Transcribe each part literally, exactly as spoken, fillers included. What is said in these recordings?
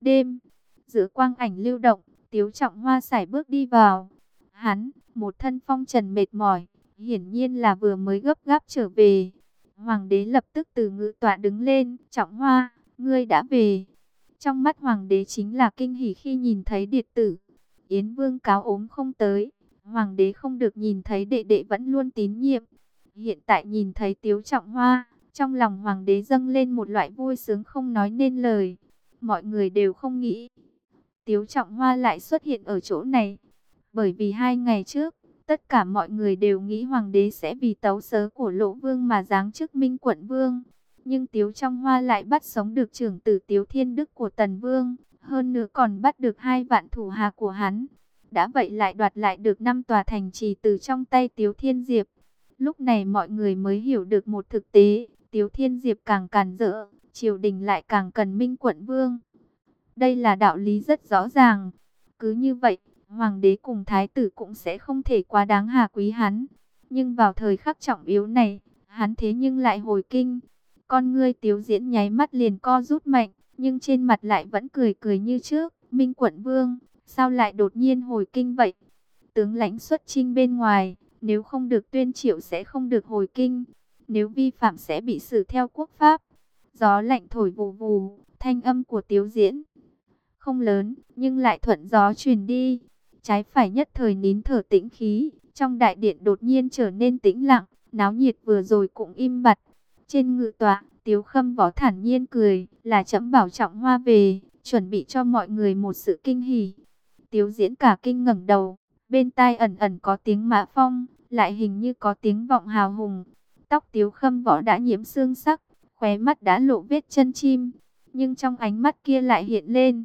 đêm. Giữa quang ảnh lưu động, Tiếu Trọng Hoa sải bước đi vào. Hắn, một thân phong trần mệt mỏi, hiển nhiên là vừa mới gấp gáp trở về. Hoàng đế lập tức từ ngự tọa đứng lên, Trọng Hoa, ngươi đã về. Trong mắt hoàng đế chính là kinh hỉ khi nhìn thấy điệt tử. Yến Vương cáo ốm không tới, hoàng đế không được nhìn thấy đệ đệ vẫn luôn tín nhiệm. Hiện tại nhìn thấy Tiếu Trọng Hoa, trong lòng hoàng đế dâng lên một loại vui sướng không nói nên lời. Mọi người đều không nghĩ Tiếu Trọng Hoa lại xuất hiện ở chỗ này. Bởi vì hai ngày trước, tất cả mọi người đều nghĩ hoàng đế sẽ vì tấu sớ của Lỗ Vương mà giáng chức Minh Quận Vương. Nhưng Tiếu Trọng Hoa lại bắt sống được trưởng tử Tiếu Thiên Đức của Tần Vương, hơn nữa còn bắt được hai vạn thủ hạ của hắn. Đã vậy lại đoạt lại được năm tòa thành trì từ trong tay Tiếu Thiên Diệp. Lúc này mọi người mới hiểu được một thực tế, Tiếu Thiên Diệp càng càn rỡ, triều đình lại càng cần Minh Quận Vương. Đây là đạo lý rất rõ ràng. Cứ như vậy, hoàng đế cùng thái tử cũng sẽ không thể quá đáng hà quý hắn. Nhưng vào thời khắc trọng yếu này, hắn thế nhưng lại hồi kinh. Con ngươi Tiếu Diễn nháy mắt liền co rút mạnh, nhưng trên mặt lại vẫn cười cười như trước. Minh Quận Vương, sao lại đột nhiên hồi kinh vậy? Tướng lãnh xuất chinh bên ngoài, nếu không được tuyên triệu sẽ không được hồi kinh. Nếu vi phạm sẽ bị xử theo quốc pháp. Gió lạnh thổi vù vù, thanh âm của Tiếu Diễn không lớn, nhưng lại thuận gió truyền đi. Trái phải nhất thời nín thở tĩnh khí, trong đại điện đột nhiên trở nên tĩnh lặng, náo nhiệt vừa rồi cũng im bặt. Trên ngự tọa, Tiếu Khâm Võ thản nhiên cười, là trẫm bảo Trọng Hoa về, chuẩn bị cho mọi người một sự kinh hỉ. Tiếu Diễn cả kinh ngẩng đầu, bên tai ẩn ẩn có tiếng mã phong, lại hình như có tiếng vọng hào hùng. Tóc Tiếu Khâm Võ đã nhiễm xương sắc, khóe mắt đã lộ vết chân chim, nhưng trong ánh mắt kia lại hiện lên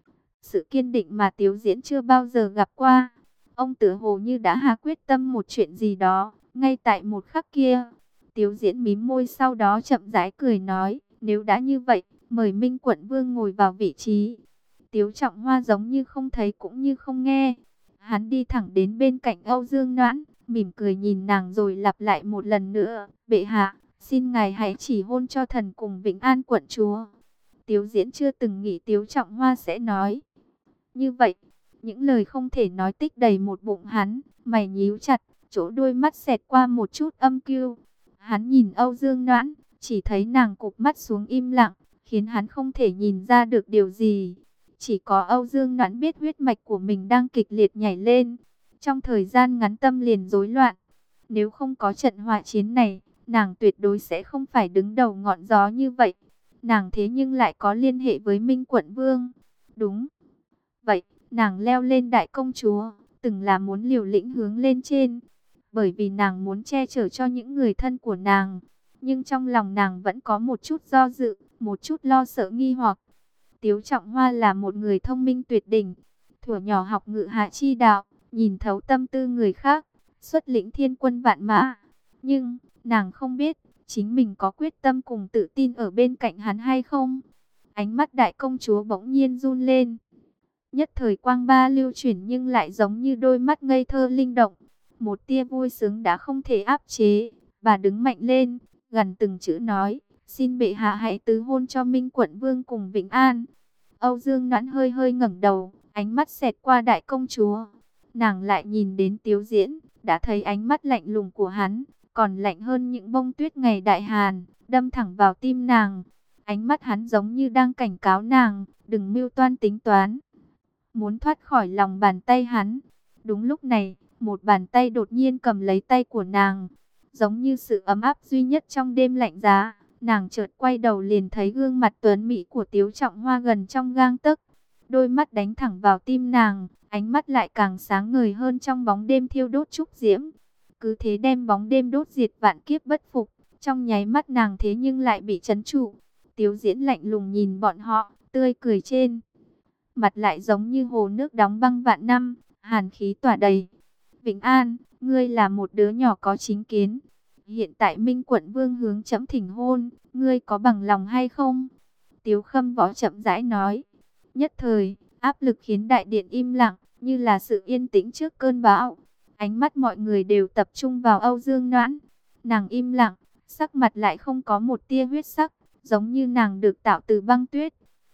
sự kiên định mà Tiếu Diễn chưa bao giờ gặp qua. Ông tựa hồ như đã hạ quyết tâm một chuyện gì đó, ngay tại một khắc kia. Tiếu Diễn mím môi sau đó chậm rãi cười nói, nếu đã như vậy, mời Minh Quận Vương ngồi vào vị trí. Tiếu Trọng Hoa giống như không thấy cũng như không nghe. Hắn đi thẳng đến bên cạnh Âu Dương Noãn, mỉm cười nhìn nàng rồi lặp lại một lần nữa, bệ hạ, xin ngài hãy chỉ hôn cho thần cùng Vĩnh An quận chúa. Tiếu Diễn chưa từng nghĩ Tiếu Trọng Hoa sẽ nói như vậy. Những lời không thể nói tích đầy một bụng hắn, mày nhíu chặt, chỗ đôi mắt xẹt qua một chút âm kiêu. Hắn nhìn Âu Dương Noãn, chỉ thấy nàng cụp mắt xuống im lặng, khiến hắn không thể nhìn ra được điều gì. Chỉ có Âu Dương Noãn biết huyết mạch của mình đang kịch liệt nhảy lên. Trong thời gian ngắn tâm liền rối loạn. Nếu không có trận họa chiến này, nàng tuyệt đối sẽ không phải đứng đầu ngọn gió như vậy. Nàng thế nhưng lại có liên hệ với Minh Quận Vương. Đúng vậy, nàng leo lên đại công chúa, từng là muốn liều lĩnh hướng lên trên. Bởi vì nàng muốn che chở cho những người thân của nàng. Nhưng trong lòng nàng vẫn có một chút do dự, một chút lo sợ nghi hoặc. Tiếu Trọng Hoa là một người thông minh tuyệt đỉnh. Thuở nhỏ học ngự hạ chi đạo, nhìn thấu tâm tư người khác, xuất lĩnh thiên quân vạn mã. Nhưng, nàng không biết, chính mình có quyết tâm cùng tự tin ở bên cạnh hắn hay không. Ánh mắt đại công chúa bỗng nhiên run lên. Nhất thời quang ba lưu chuyển nhưng lại giống như đôi mắt ngây thơ linh động. Một tia vui sướng đã không thể áp chế. Bà đứng mạnh lên, gần từng chữ nói, xin bệ hạ hãy tứ hôn cho Minh Quận Vương cùng Vĩnh An. Âu Dương Noãn hơi hơi ngẩng đầu, ánh mắt xẹt qua đại công chúa. Nàng lại nhìn đến Tiếu Diễn, đã thấy ánh mắt lạnh lùng của hắn, còn lạnh hơn những bông tuyết ngày đại hàn, đâm thẳng vào tim nàng. Ánh mắt hắn giống như đang cảnh cáo nàng, đừng mưu toan tính toán, muốn thoát khỏi lòng bàn tay hắn. Đúng lúc này, một bàn tay đột nhiên cầm lấy tay của nàng, giống như sự ấm áp duy nhất trong đêm lạnh giá. Nàng chợt quay đầu liền thấy gương mặt tuấn mỹ của Tiếu Trọng Hoa gần trong gang tấc. Đôi mắt đánh thẳng vào tim nàng, ánh mắt lại càng sáng ngời hơn trong bóng đêm thiêu đốt trúc diễm. Cứ thế đem bóng đêm đốt diệt vạn kiếp bất phục. Trong nháy mắt nàng thế nhưng lại bị trấn trụ. Tiếu Diễn lạnh lùng nhìn bọn họ, tươi cười trên mặt lại giống như hồ nước đóng băng vạn năm, hàn khí tỏa đầy. Vĩnh An, ngươi là một đứa nhỏ có chính kiến. Hiện tại Minh Quận Vương hướng trẫm thỉnh hôn, ngươi có bằng lòng hay không? Tiếu Khâm Võ chậm rãi nói. Nhất thời, áp lực khiến đại điện im lặng, như là sự yên tĩnh trước cơn bão. Ánh mắt mọi người đều tập trung vào Âu Dương Noãn. Nàng im lặng, sắc mặt lại không có một tia huyết sắc, giống như nàng được tạo từ băng tuyết.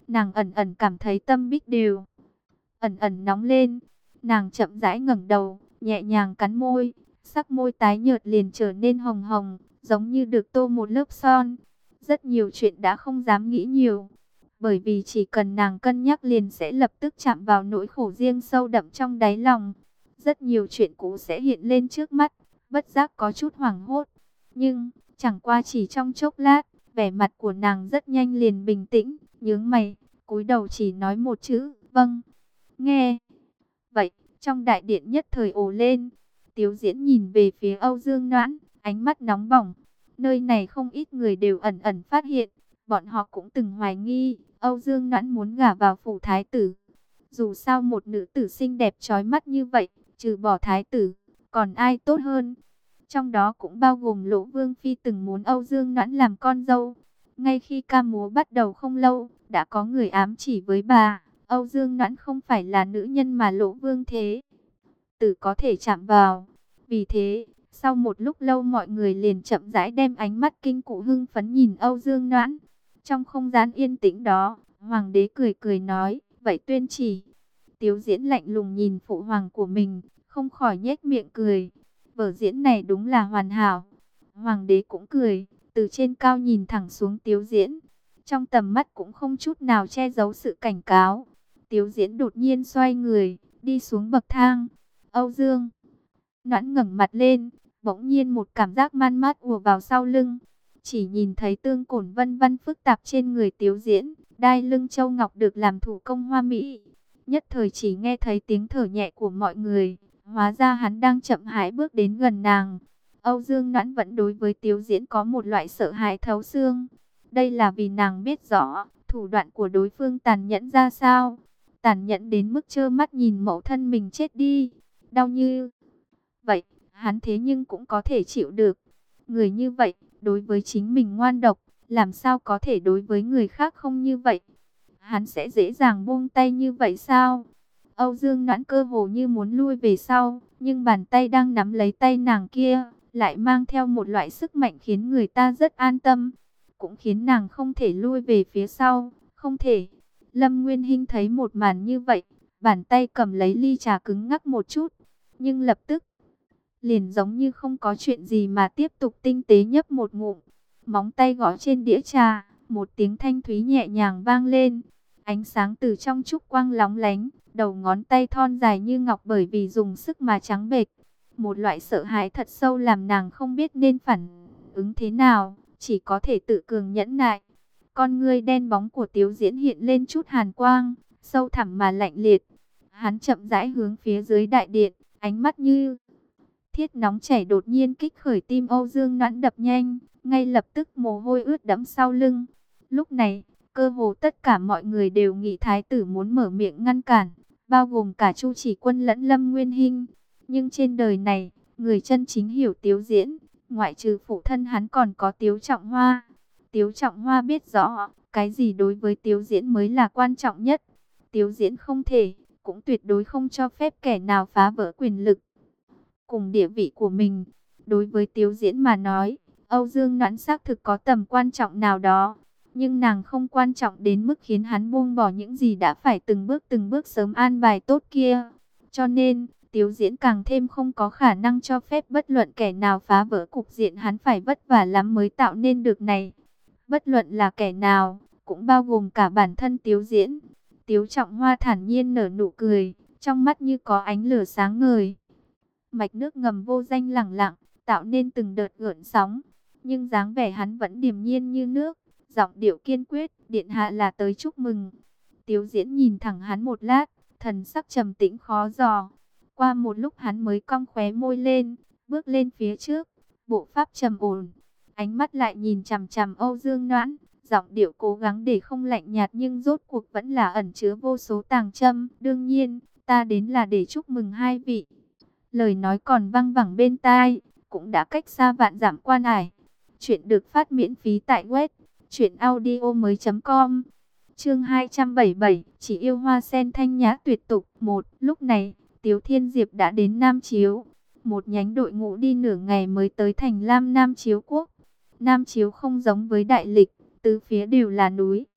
Nàng ẩn ẩn cảm thấy tâm bích đều ẩn ẩn nóng lên. Nàng chậm rãi ngẩng đầu, nhẹ nhàng cắn môi, sắc môi tái nhợt liền trở nên hồng hồng, giống như được tô một lớp son. Rất nhiều chuyện đã không dám nghĩ nhiều, bởi vì chỉ cần nàng cân nhắc liền sẽ lập tức chạm vào nỗi khổ riêng sâu đậm trong đáy lòng. Rất nhiều chuyện cũ sẽ hiện lên trước mắt, bất giác có chút hoảng hốt. Nhưng, chẳng qua chỉ trong chốc lát, vẻ mặt của nàng rất nhanh liền bình tĩnh, nhướng mày, cúi đầu chỉ nói một chữ, vâng. Nghe vậy, trong đại điện nhất thời ồ lên. Tiếu Diễn nhìn về phía Âu Dương Noãn, ánh mắt nóng bỏng. Nơi này không ít người đều ẩn ẩn phát hiện, bọn họ cũng từng hoài nghi Âu Dương Noãn muốn gả vào phủ thái tử. Dù sao một nữ tử xinh đẹp chói mắt như vậy, trừ bỏ thái tử, còn ai tốt hơn? Trong đó cũng bao gồm Lỗ Vương Phi từng muốn Âu Dương Noãn làm con dâu. Ngay khi ca múa bắt đầu không lâu, đã có người ám chỉ với bà, Âu Dương Noãn không phải là nữ nhân mà Lỗ Vương thế tử có thể chạm vào. Vì thế, sau một lúc lâu mọi người liền chậm rãi đem ánh mắt kinh cụ hưng phấn nhìn Âu Dương Noãn. Trong không gian yên tĩnh đó, Hoàng đế cười cười nói, vậy tuyên chỉ. Tiếu Diễn lạnh lùng nhìn phụ hoàng của mình, không khỏi nhếch miệng cười. Vở diễn này đúng là hoàn hảo. Hoàng đế cũng cười, từ trên cao nhìn thẳng xuống Tiếu Diễn. Trong tầm mắt cũng không chút nào che giấu sự cảnh cáo. Tiếu Diễn đột nhiên xoay người, đi xuống bậc thang. Âu Dương Noãn ngẩng mặt lên, bỗng nhiên một cảm giác man mát ùa vào sau lưng. Chỉ nhìn thấy tương cổn vân vân phức tạp trên người Tiếu Diễn, đai lưng châu ngọc được làm thủ công hoa mỹ. Nhất thời chỉ nghe thấy tiếng thở nhẹ của mọi người, hóa ra hắn đang chậm rãi bước đến gần nàng. Âu Dương Noãn vẫn đối với Tiếu Diễn có một loại sợ hãi thấu xương. Đây là vì nàng biết rõ thủ đoạn của đối phương tàn nhẫn ra sao, tàn nhẫn đến mức trơ mắt nhìn mẫu thân mình chết đi. Đau như vậy, hắn thế nhưng cũng có thể chịu được. Người như vậy, đối với chính mình ngoan độc, làm sao có thể đối với người khác không như vậy? Hắn sẽ dễ dàng buông tay như vậy sao? Âu Dương Noãn cơ hồ như muốn lui về sau, nhưng bàn tay đang nắm lấy tay nàng kia, lại mang theo một loại sức mạnh khiến người ta rất an tâm, cũng khiến nàng không thể lui về phía sau, không thể. Lâm Nguyên Hinh thấy một màn như vậy, bàn tay cầm lấy ly trà cứng ngắc một chút, nhưng lập tức liền giống như không có chuyện gì mà tiếp tục tinh tế nhấp một ngụm. Móng tay gõ trên đĩa trà, một tiếng thanh thúy nhẹ nhàng vang lên. Ánh sáng từ trong trúc quang lóng lánh, đầu ngón tay thon dài như ngọc bởi vì dùng sức mà trắng bệch. Một loại sợ hãi thật sâu làm nàng không biết nên phản ứng thế nào, chỉ có thể tự cường nhẫn nại. Con ngươi đen bóng của Tiếu Diễn hiện lên chút hàn quang, sâu thẳm mà lạnh liệt. Hắn chậm rãi hướng phía dưới đại điện, ánh mắt như thiết nóng chảy đột nhiên kích khởi tim Âu Dương Noãn đập nhanh, ngay lập tức mồ hôi ướt đẫm sau lưng. Lúc này, cơ hồ tất cả mọi người đều nghĩ thái tử muốn mở miệng ngăn cản, bao gồm cả Chu Chỉ Quân lẫn Lâm Nguyên Hinh. Nhưng trên đời này, người chân chính hiểu Tiếu Diễn, ngoại trừ phụ thân hắn còn có Tiếu Trọng Hoa. Tiếu Trọng Hoa biết rõ, cái gì đối với Tiếu Diễn mới là quan trọng nhất. Tiếu Diễn không thể, cũng tuyệt đối không cho phép kẻ nào phá vỡ quyền lực cùng địa vị của mình. Đối với Tiếu Diễn mà nói, Âu Dương Noãn xác thực có tầm quan trọng nào đó, nhưng nàng không quan trọng đến mức khiến hắn buông bỏ những gì đã phải từng bước từng bước sớm an bài tốt kia. Cho nên, Tiếu Diễn càng thêm không có khả năng cho phép bất luận kẻ nào phá vỡ cục diện hắn phải vất vả lắm mới tạo nên được này. Bất luận là kẻ nào, cũng bao gồm cả bản thân Tiếu Diễn. Tiếu Trọng Hoa thản nhiên nở nụ cười, trong mắt như có ánh lửa sáng ngời. Mạch nước ngầm vô danh lẳng lặng, tạo nên từng đợt gợn sóng. Nhưng dáng vẻ hắn vẫn điềm nhiên như nước, giọng điệu kiên quyết, điện hạ là tới chúc mừng. Tiếu Diễn nhìn thẳng hắn một lát, thần sắc trầm tĩnh khó dò. Qua một lúc hắn mới cong khóe môi lên, bước lên phía trước, bộ pháp trầm ổn. Ánh mắt lại nhìn chằm chằm Âu Dương Noãn, giọng điệu cố gắng để không lạnh nhạt nhưng rốt cuộc vẫn là ẩn chứa vô số tàng châm. Đương nhiên, ta đến là để chúc mừng hai vị. Lời nói còn văng vẳng bên tai, cũng đã cách xa vạn dặm quan ải. Chuyện được phát miễn phí tại web truyện audio mới chấm com. Chương hai trăm bảy mươi bảy, chỉ yêu hoa sen thanh nhã tuyệt tục. Một, lúc này, Tiếu Thiên Diệp đã đến Nam Chiếu. Một nhánh đội ngũ đi nửa ngày mới tới thành Lam Nam Chiếu quốc. Nam Chiếu không giống với Đại Lịch, tứ phía đều là núi.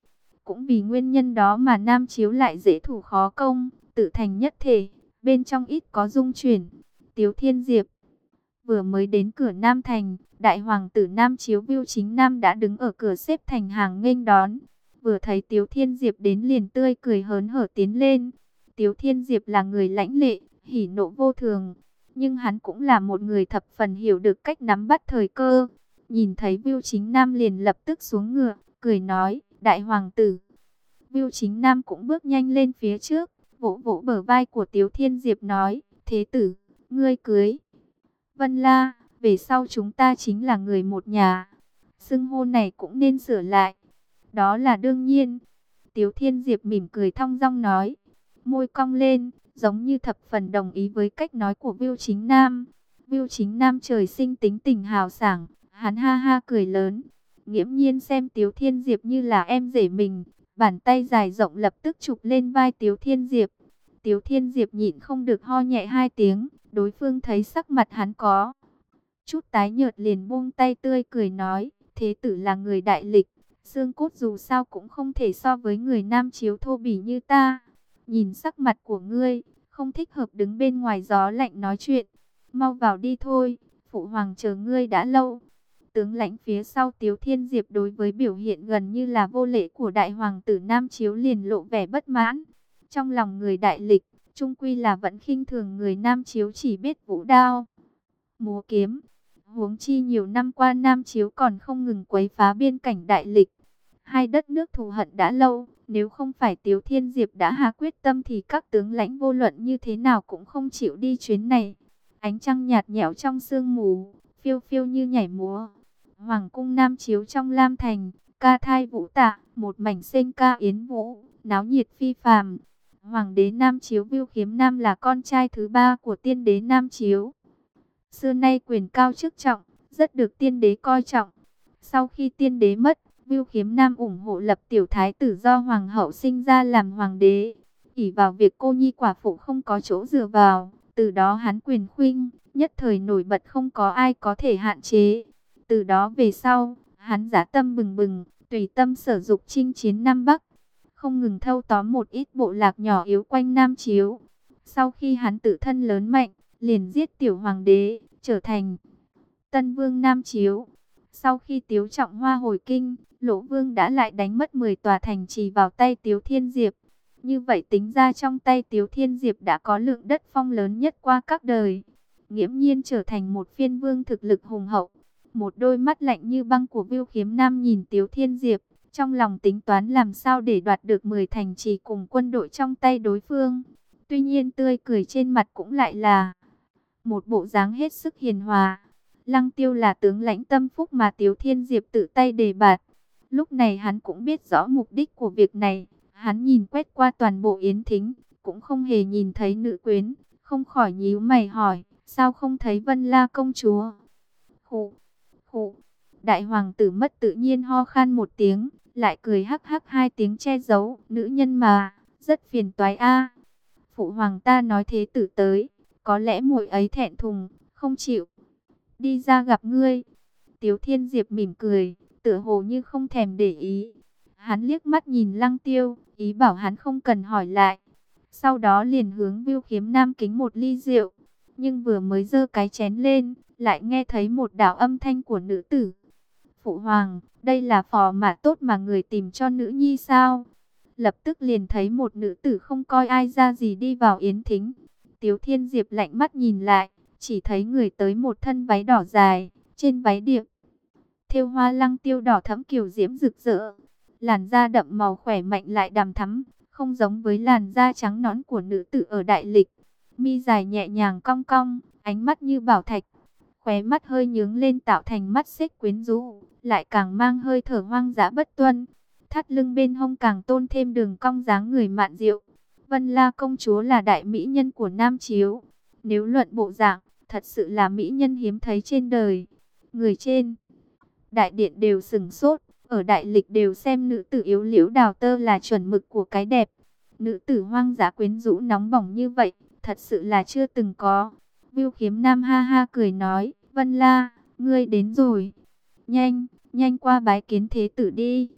Cũng vì nguyên nhân đó mà Nam Chiếu lại dễ thủ khó công, tự thành nhất thể, bên trong ít có dung chuyển. Tiếu Thiên Diệp vừa mới đến cửa Nam Thành, đại hoàng tử Nam Chiếu Bưu Chính Nam đã đứng ở cửa xếp thành hàng nghênh đón. Vừa thấy Tiếu Thiên Diệp đến liền tươi cười hớn hở tiến lên. Tiếu Thiên Diệp là người lãnh lệ, hỉ nộ vô thường, nhưng hắn cũng là một người thập phần hiểu được cách nắm bắt thời cơ. Nhìn thấy Bưu Chính Nam liền lập tức xuống ngựa, cười nói, đại hoàng tử. Bưu Chính Nam cũng bước nhanh lên phía trước, vỗ vỗ bờ vai của Tiếu Thiên Diệp nói, thế tử, ngươi cưới Vân La, về sau chúng ta chính là người một nhà. Xưng hô này cũng nên sửa lại. Đó là đương nhiên. Tiếu Thiên Diệp mỉm cười thong dong nói, môi cong lên, giống như thập phần đồng ý với cách nói của Bưu Chính Nam. Bưu Chính Nam trời sinh tính tình hào sảng, hắn ha ha cười lớn, nghiễm nhiên xem Tiếu Thiên Diệp như là em rể mình. Bàn tay dài rộng lập tức chụp lên vai Tiếu Thiên Diệp. Tiếu Thiên Diệp nhịn không được ho nhẹ hai tiếng. Đối phương thấy sắc mặt hắn có chút tái nhợt liền buông tay tươi cười nói, thế tử là người đại lịch, xương cốt dù sao cũng không thể so với người Nam Chiếu thô bỉ như ta. Nhìn sắc mặt của ngươi, không thích hợp đứng bên ngoài gió lạnh nói chuyện. Mau vào đi thôi, phụ hoàng chờ ngươi đã lâu. Tướng lãnh phía sau Tiếu Thiên Diệp đối với biểu hiện gần như là vô lễ của đại hoàng tử Nam Chiếu liền lộ vẻ bất mãn. Trong lòng người đại lịch, chung quy là vẫn khinh thường người Nam Chiếu chỉ biết vũ đao, múa kiếm. Huống chi nhiều năm qua Nam Chiếu còn không ngừng quấy phá biên cảnh đại lịch. Hai đất nước thù hận đã lâu, nếu không phải Tiếu Thiên Diệp đã hạ quyết tâm thì các tướng lãnh vô luận như thế nào cũng không chịu đi chuyến này. Ánh trăng nhạt nhẽo trong sương mù, phiêu phiêu như nhảy múa. Hoàng cung Nam Chiếu trong Lam Thành, ca thai vũ tạ, một mảnh sinh ca yến vũ, náo nhiệt phi phàm. Hoàng đế Nam Chiếu Bưu Khiếm Nam là con trai thứ ba của tiên đế Nam Chiếu. Xưa nay quyền cao chức trọng, rất được tiên đế coi trọng. Sau khi tiên đế mất, Bưu Khiếm Nam ủng hộ lập tiểu thái tử do hoàng hậu sinh ra làm hoàng đế. ỷ vào việc cô nhi quả phụ không có chỗ dựa vào, từ đó hắn quyền khuynh, nhất thời nổi bật không có ai có thể hạn chế. Từ đó về sau, hắn dã tâm bừng bừng, tùy tâm sở dục chinh chiến Nam Bắc, không ngừng thâu tóm một ít bộ lạc nhỏ yếu quanh Nam Chiếu. Sau khi hắn tự thân lớn mạnh, liền giết tiểu hoàng đế, trở thành Tân Vương Nam Chiếu. Sau khi Tiếu Trọng Hoa hồi kinh, Lỗ Vương đã lại đánh mất mười tòa thành trì vào tay Tiếu Thiên Diệp. Như vậy tính ra trong tay Tiếu Thiên Diệp đã có lượng đất phong lớn nhất qua các đời. Nghiễm nhiên trở thành một phiên vương thực lực hùng hậu. Một đôi mắt lạnh như băng của Bưu Khiếm Nam nhìn Tiếu Thiên Diệp, trong lòng tính toán làm sao để đoạt được mười thành trì cùng quân đội trong tay đối phương. Tuy nhiên tươi cười trên mặt cũng lại là một bộ dáng hết sức hiền hòa. Lăng Tiêu là tướng lãnh tâm phúc mà Tiếu Thiên Diệp tự tay đề bạt. Lúc này hắn cũng biết rõ mục đích của việc này. Hắn nhìn quét qua toàn bộ yến thính, cũng không hề nhìn thấy nữ quyến, không khỏi nhíu mày hỏi, sao không thấy Vân La công chúa? Khụ, khụ, đại hoàng tử mất tự nhiên ho khan một tiếng, lại cười hắc hắc hai tiếng che giấu, nữ nhân mà, rất phiền toái a. Phụ hoàng ta nói thế tử tới, có lẽ muội ấy thẹn thùng, không chịu đi ra gặp ngươi. Tiếu Thiên Diệp mỉm cười, tựa hồ như không thèm để ý. Hắn liếc mắt nhìn Lăng Tiêu, ý bảo hắn không cần hỏi lại. Sau đó liền hướng Bưu Khiếm Nam kính một ly rượu. Nhưng vừa mới giơ cái chén lên, lại nghe thấy một đạo âm thanh của nữ tử. Phụ hoàng, đây là phò mã tốt mà người tìm cho nữ nhi sao? Lập tức liền thấy một nữ tử không coi ai ra gì đi vào yến thính. Tiếu Thiên Diệp lạnh mắt nhìn lại, chỉ thấy người tới một thân váy đỏ dài, trên váy điệp thêu hoa lăng tiêu đỏ thẫm kiều diễm rực rỡ. Làn da đậm màu khỏe mạnh lại đằm thắm, không giống với làn da trắng nõn của nữ tử ở đại lịch. Mi dài nhẹ nhàng cong cong, ánh mắt như bảo thạch, khóe mắt hơi nhướng lên tạo thành mắt xích quyến rũ, lại càng mang hơi thở hoang dã bất tuân. Thắt lưng bên hông càng tôn thêm đường cong dáng người mạn diệu. Vân La công chúa là đại mỹ nhân của Nam Chiếu. Nếu luận bộ dạng, thật sự là mỹ nhân hiếm thấy trên đời. Người trên đại điện đều sừng sốt, ở đại lịch đều xem nữ tử yếu liễu đào tơ là chuẩn mực của cái đẹp. Nữ tử hoang dã quyến rũ nóng bỏng như vậy, thật sự là chưa từng có. Bưu Khiếm Nam ha ha cười nói, Vân La, ngươi đến rồi. Nhanh, nhanh qua bái kiến thế tử đi.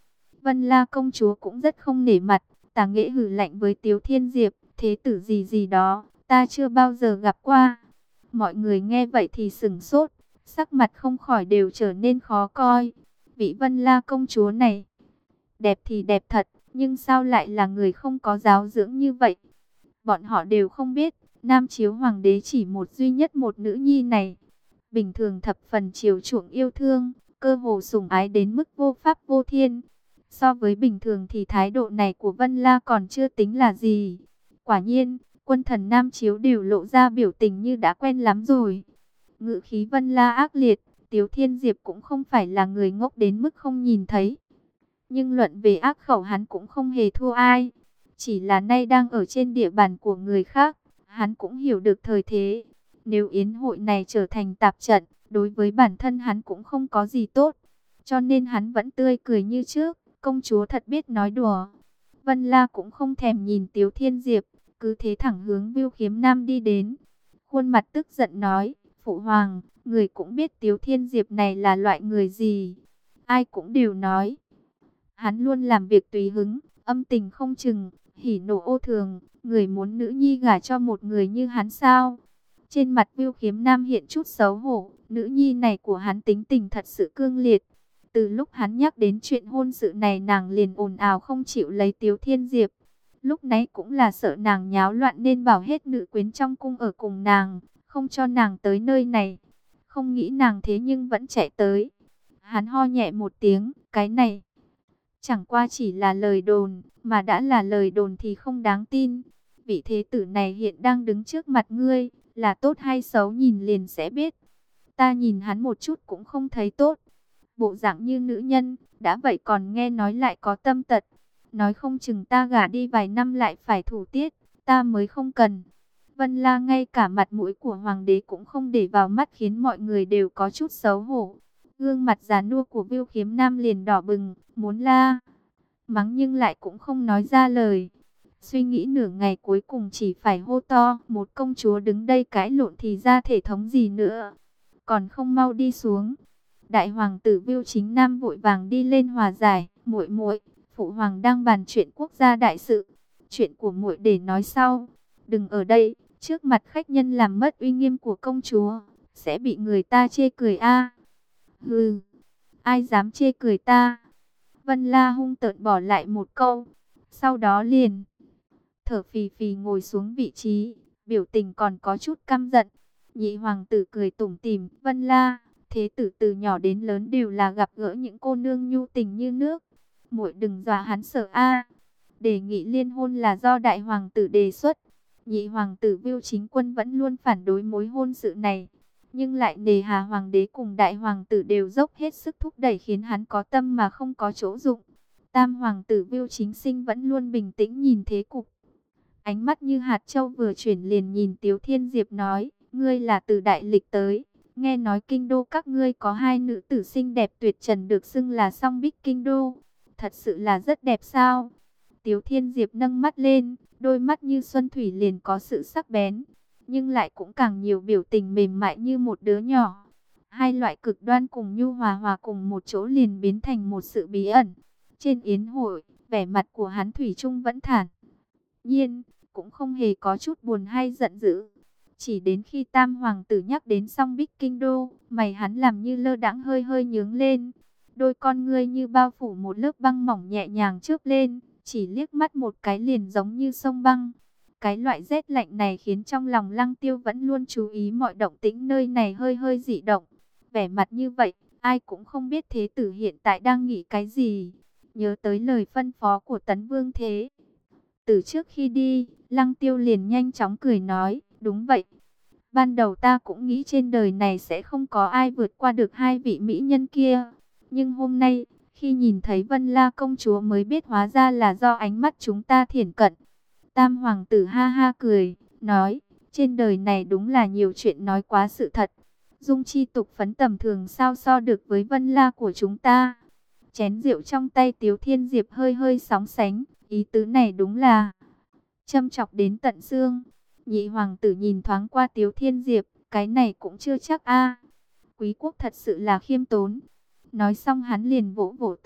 Vân La công chúa cũng rất không nể mặt, tà nghệ hử lạnh với Tiếu Thiên Diệp, thế tử gì gì đó, ta chưa bao giờ gặp qua. Mọi người nghe vậy thì sửng sốt, sắc mặt không khỏi đều trở nên khó coi. Vị Vân La công chúa này, đẹp thì đẹp thật, nhưng sao lại là người không có giáo dưỡng như vậy? Bọn họ đều không biết, Nam Chiếu Hoàng đế chỉ một duy nhất một nữ nhi này. Bình thường thập phần chiều chuộng yêu thương, cơ hồ sủng ái đến mức vô pháp vô thiên. So với bình thường thì thái độ này của Vân La còn chưa tính là gì. Quả nhiên, quân thần Nam Chiếu đều lộ ra biểu tình như đã quen lắm rồi. Ngự khí Vân La ác liệt, Tiếu Thiên Diệp cũng không phải là người ngốc đến mức không nhìn thấy. Nhưng luận về ác khẩu hắn cũng không hề thua ai. Chỉ là nay đang ở trên địa bàn của người khác, hắn cũng hiểu được thời thế. Nếu yến hội này trở thành tạp trận, đối với bản thân hắn cũng không có gì tốt. Cho nên hắn vẫn tươi cười như trước, công chúa thật biết nói đùa. Vân La cũng không thèm nhìn Tiếu Thiên Diệp, cứ thế thẳng hướng Viu Khiếm Nam đi đến. Khuôn mặt tức giận nói, Phụ Hoàng, người cũng biết Tiếu Thiên Diệp này là loại người gì. Ai cũng đều nói, hắn luôn làm việc tùy hứng, âm tình không chừng, hỉ nộ ô thường, người muốn nữ nhi gả cho một người như hắn sao? Trên mặt Viu Khiếm Nam hiện chút xấu hổ, nữ nhi này của hắn tính tình thật sự cương liệt. Từ lúc hắn nhắc đến chuyện hôn sự này nàng liền ồn ào không chịu lấy Tiếu Thiên Diệp. Lúc nãy cũng là sợ nàng nháo loạn nên bảo hết nữ quyến trong cung ở cùng nàng, không cho nàng tới nơi này. Không nghĩ nàng thế nhưng vẫn chạy tới. Hắn ho nhẹ một tiếng, cái này chẳng qua chỉ là lời đồn, mà đã là lời đồn thì không đáng tin. Vị thế tử này hiện đang đứng trước mặt ngươi, là tốt hay xấu nhìn liền sẽ biết. Ta nhìn hắn một chút cũng không thấy tốt. Bộ dạng như nữ nhân, đã vậy còn nghe nói lại có tâm tật. Nói không chừng ta gả đi vài năm lại phải thủ tiết, ta mới không cần. Vân La ngay cả mặt mũi của hoàng đế cũng không để vào mắt khiến mọi người đều có chút xấu hổ. Gương mặt già nua của Viu Khiếm Nam liền đỏ bừng, muốn la mắng nhưng lại cũng không nói ra lời. Suy nghĩ nửa ngày cuối cùng chỉ phải hô to, một công chúa đứng đây cãi lộn thì ra thể thống gì nữa. Còn không mau đi xuống. Đại hoàng tử Viu Chính Nam vội vàng đi lên hòa giải, muội muội, phụ hoàng đang bàn chuyện quốc gia đại sự, chuyện của muội để nói sau. Đừng ở đây, trước mặt khách nhân làm mất uy nghiêm của công chúa, sẽ bị người ta chê cười a. Hừ, ai dám chê cười ta? Vân La hung tợn bỏ lại một câu, sau đó liền thở phì phì ngồi xuống vị trí, biểu tình còn có chút căm giận. Nhị hoàng tử cười tủm tỉm, Vân La, thế tử từ nhỏ đến lớn đều là gặp gỡ những cô nương nhu tình như nước, muội đừng dọa hắn sợ a. Đề nghị liên hôn là do đại hoàng tử đề xuất. Nhị hoàng tử Viu Chính Quân vẫn luôn phản đối mối hôn sự này, nhưng lại nề hà hoàng đế cùng đại hoàng tử đều dốc hết sức thúc đẩy khiến hắn có tâm mà không có chỗ dụng. Tam hoàng tử Viu Chính Sinh vẫn luôn bình tĩnh nhìn thế cục. Ánh mắt như hạt châu vừa chuyển liền nhìn Tiếu Thiên Diệp nói, ngươi là từ đại lịch tới, nghe nói kinh đô các ngươi có hai nữ tử xinh đẹp tuyệt trần được xưng là song bích kinh đô. Thật sự là rất đẹp sao? Tiếu Thiên Diệp nâng mắt lên, đôi mắt như xuân thủy liền có sự sắc bén, nhưng lại cũng càng nhiều biểu tình mềm mại như một đứa nhỏ. Hai loại cực đoan cùng nhu hòa hòa cùng một chỗ liền biến thành một sự bí ẩn. Trên yến hội, vẻ mặt của hắn thủy chung vẫn thản nhiên, cũng không hề có chút buồn hay giận dữ. Chỉ đến khi tam hoàng tử nhắc đến song bích kinh đô, mày hắn làm như lơ đãng hơi hơi nhướng lên. Đôi con ngươi như bao phủ một lớp băng mỏng nhẹ nhàng chớp lên, chỉ liếc mắt một cái liền giống như sông băng. Cái loại rét lạnh này khiến trong lòng Lăng Tiêu vẫn luôn chú ý mọi động tĩnh nơi này hơi hơi dị động. Vẻ mặt như vậy, ai cũng không biết thế tử hiện tại đang nghĩ cái gì. Nhớ tới lời phân phó của Tấn Vương Thế Từ trước khi đi, Lăng Tiêu liền nhanh chóng cười nói, đúng vậy. Ban đầu ta cũng nghĩ trên đời này sẽ không có ai vượt qua được hai vị mỹ nhân kia. Nhưng hôm nay, khi nhìn thấy Vân La công chúa mới biết hóa ra là do ánh mắt chúng ta thiển cận. Tam hoàng tử ha ha cười, nói, trên đời này đúng là nhiều chuyện nói quá sự thật. Dung chi tục phấn tầm thường sao so được với Vân La của chúng ta. Chén rượu trong tay Tiếu Thiên Diệp hơi hơi sóng sánh, ý tứ này đúng là châm chọc đến tận xương. Nhị hoàng tử nhìn thoáng qua Tiếu Thiên Diệp, cái này cũng chưa chắc a. Quý quốc thật sự là khiêm tốn. Nói xong hắn liền vỗ vỗ tay,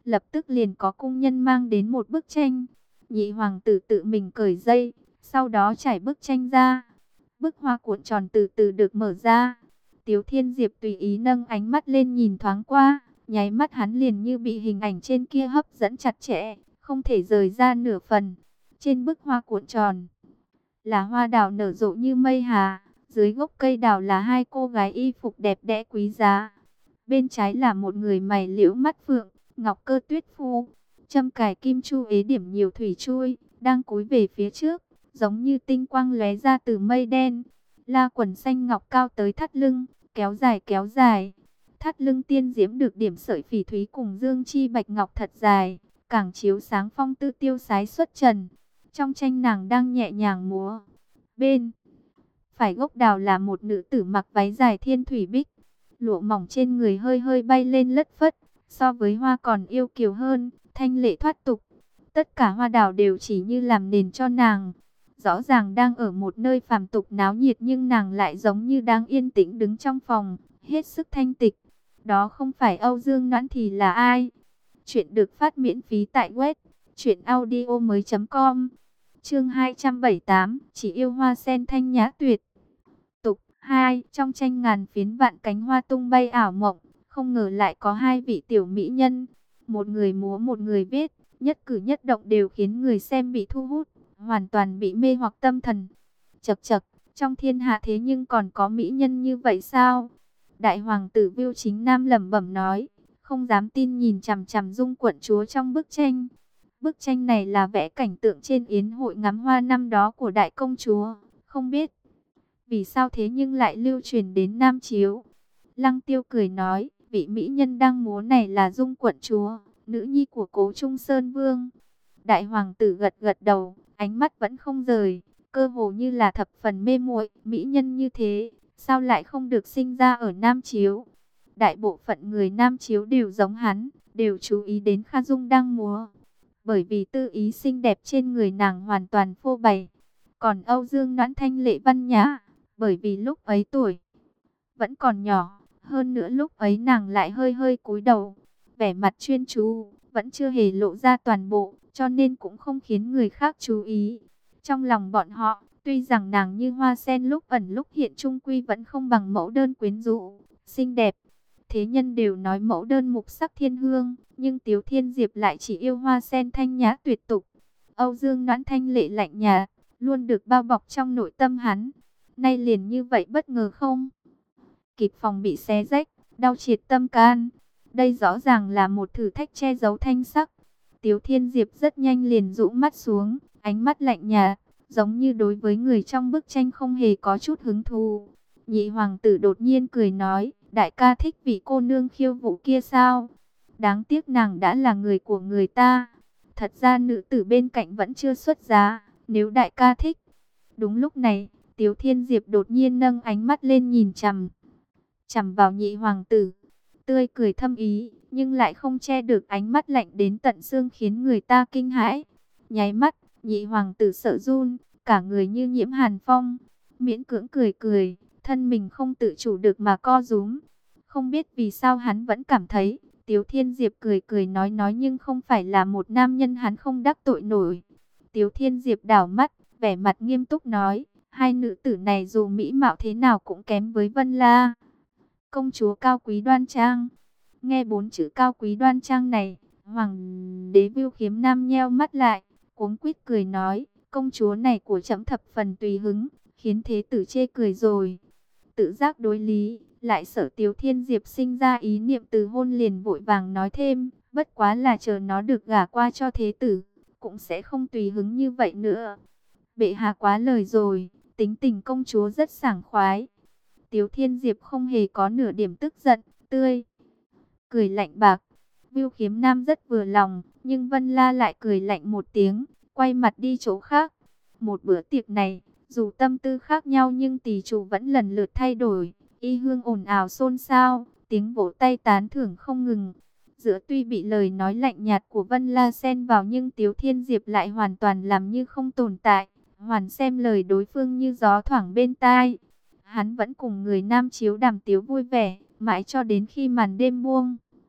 lập tức liền có cung nhân mang đến một bức tranh. Nhị hoàng tử tự mình cởi dây, sau đó trải bức tranh ra. Bức hoa cuộn tròn từ từ được mở ra. Tiếu Thiên Diệp tùy ý nâng ánh mắt lên nhìn thoáng qua, nháy mắt hắn liền như bị hình ảnh trên kia hấp dẫn chặt chẽ, không thể rời ra nửa phần. Trên bức hoa cuộn tròn là hoa đào nở rộ như mây hà, dưới gốc cây đào là hai cô gái y phục đẹp đẽ quý giá. Bên trái là một người mày liễu mắt phượng, ngọc cơ tuyết phu, châm cài kim chu ế điểm nhiều thủy chui, đang cúi về phía trước, giống như tinh quang lóe ra từ mây đen. La quần xanh ngọc cao tới thắt lưng, kéo dài kéo dài. Thắt lưng tiên diễm được điểm sợi phỉ thúy cùng dương chi bạch ngọc thật dài, càng chiếu sáng phong tư tiêu sái xuất trần. Trong tranh nàng đang nhẹ nhàng múa. Bên phải gốc đào là một nữ tử mặc váy dài thiên thủy bích, lụa mỏng trên người hơi hơi bay lên lất phất, so với hoa còn yêu kiều hơn, thanh lệ thoát tục. Tất cả hoa đào đều chỉ như làm nền cho nàng. Rõ ràng đang ở một nơi phàm tục náo nhiệt nhưng nàng lại giống như đang yên tĩnh đứng trong phòng, hết sức thanh tịch. Đó không phải Âu Dương Noãn thì là ai? Chuyện được phát miễn phí tại web truyện audio mới com. Chương hai trăm bảy mươi tám, chỉ yêu hoa sen thanh nhã tuyệt. Tục hai, trong tranh ngàn phiến vạn cánh hoa tung bay ảo mộng, không ngờ lại có hai vị tiểu mỹ nhân, một người múa một người viết, nhất cử nhất động đều khiến người xem bị thu hút, hoàn toàn bị mê hoặc tâm thần. Chậc chậc, trong thiên hạ thế nhưng còn có mỹ nhân như vậy sao? Đại hoàng tử Viu Chính Nam lẩm bẩm nói, không dám tin nhìn chằm chằm Dung quận chúa trong bức tranh. Bức tranh này là vẽ cảnh tượng trên yến hội ngắm hoa năm đó của đại công chúa, không biết vì sao thế nhưng lại lưu truyền đến Nam Chiếu. Lăng Tiêu cười nói, vị mỹ nhân đang múa này là Dung quận chúa, nữ nhi của Cố Trung Sơn Vương. Đại hoàng tử gật gật đầu, ánh mắt vẫn không rời, cơ hồ như là thập phần mê muội. Mỹ nhân như thế, sao lại không được sinh ra ở Nam Chiếu? Đại bộ phận người Nam Chiếu đều giống hắn, đều chú ý đến Kha Dung đang múa, bởi vì tư ý xinh đẹp trên người nàng hoàn toàn phô bày. Còn Âu Dương Noãn thanh lệ văn nhã, bởi vì lúc ấy tuổi vẫn còn nhỏ, hơn nữa lúc ấy nàng lại hơi hơi cúi đầu, vẻ mặt chuyên chú, vẫn chưa hề lộ ra toàn bộ, cho nên cũng không khiến người khác chú ý. Trong lòng bọn họ, tuy rằng nàng như hoa sen lúc ẩn lúc hiện, chung quy vẫn không bằng mẫu đơn quyến rũ, xinh đẹp. Thế nhân đều nói mẫu đơn mục sắc thiên hương, nhưng Tiếu Thiên Diệp lại chỉ yêu hoa sen thanh nhã tuyệt tục. Âu Dương Noãn thanh lệ lạnh nhạt, luôn được bao bọc trong nội tâm hắn. Nay liền như vậy bất ngờ không kịp phòng bị xé rách, đau triệt tâm can. Đây rõ ràng là một thử thách che giấu thanh sắc. Tiếu Thiên Diệp rất nhanh liền rũ mắt xuống, ánh mắt lạnh nhạt, giống như đối với người trong bức tranh không hề có chút hứng thú. Nhị hoàng tử đột nhiên cười nói, đại ca thích vị cô nương khiêu vũ kia sao? Đáng tiếc nàng đã là người của người ta. Thật ra nữ tử bên cạnh vẫn chưa xuất giá, nếu đại ca thích. Đúng lúc này, Tiếu Thiên Diệp đột nhiên nâng ánh mắt lên nhìn chằm chằm vào nhị hoàng tử, tươi cười thâm ý, nhưng lại không che được ánh mắt lạnh đến tận xương khiến người ta kinh hãi. Nháy mắt, nhị hoàng tử sợ run, cả người như nhiễm hàn phong, miễn cưỡng cười cười, thân mình không tự chủ được mà co rúm. Không biết vì sao hắn vẫn cảm thấy, Tiếu Thiên Diệp cười cười nói nói nhưng không phải là một nam nhân hắn không đắc tội nổi. Tiếu Thiên Diệp đảo mắt, vẻ mặt nghiêm túc nói, hai nữ tử này dù mỹ mạo thế nào cũng kém với Vân La công chúa cao quý đoan trang. Nghe bốn chữ cao quý đoan trang này, hoàng đế Viu Khiếm Nam nheo mắt lại, cuống quýt cười nói, công chúa này của trẫm thập phần tùy hứng, khiến thế tử chê cười rồi. Tự giác đối lý, lại sợ Tiếu Thiên Diệp sinh ra ý niệm từ hôn, liền vội vàng nói thêm, bất quá là chờ nó được gả qua cho thế tử, cũng sẽ không tùy hứng như vậy nữa. Bệ hạ quá lời rồi, tính tình công chúa rất sảng khoái. Tiếu Thiên Diệp không hề có nửa điểm tức giận, tươi cười lạnh bạc. Viu Khiếm Nam rất vừa lòng, nhưng Vân La lại cười lạnh một tiếng, quay mặt đi chỗ khác. Một bữa tiệc này, dù tâm tư khác nhau nhưng tỷ chủ vẫn lần lượt thay đổi, y hương ồn ào xôn xao, tiếng vỗ tay tán thưởng không ngừng. Giữa tuy bị lời nói lạnh nhạt của Vân La xen vào nhưng Tiếu Thiên Diệp lại hoàn toàn làm như không tồn tại, hoàn xem lời đối phương như gió thoảng bên tai. Hắn vẫn cùng người Nam Chiếu đàm tiếu vui vẻ, mãi cho đến khi màn đêm buông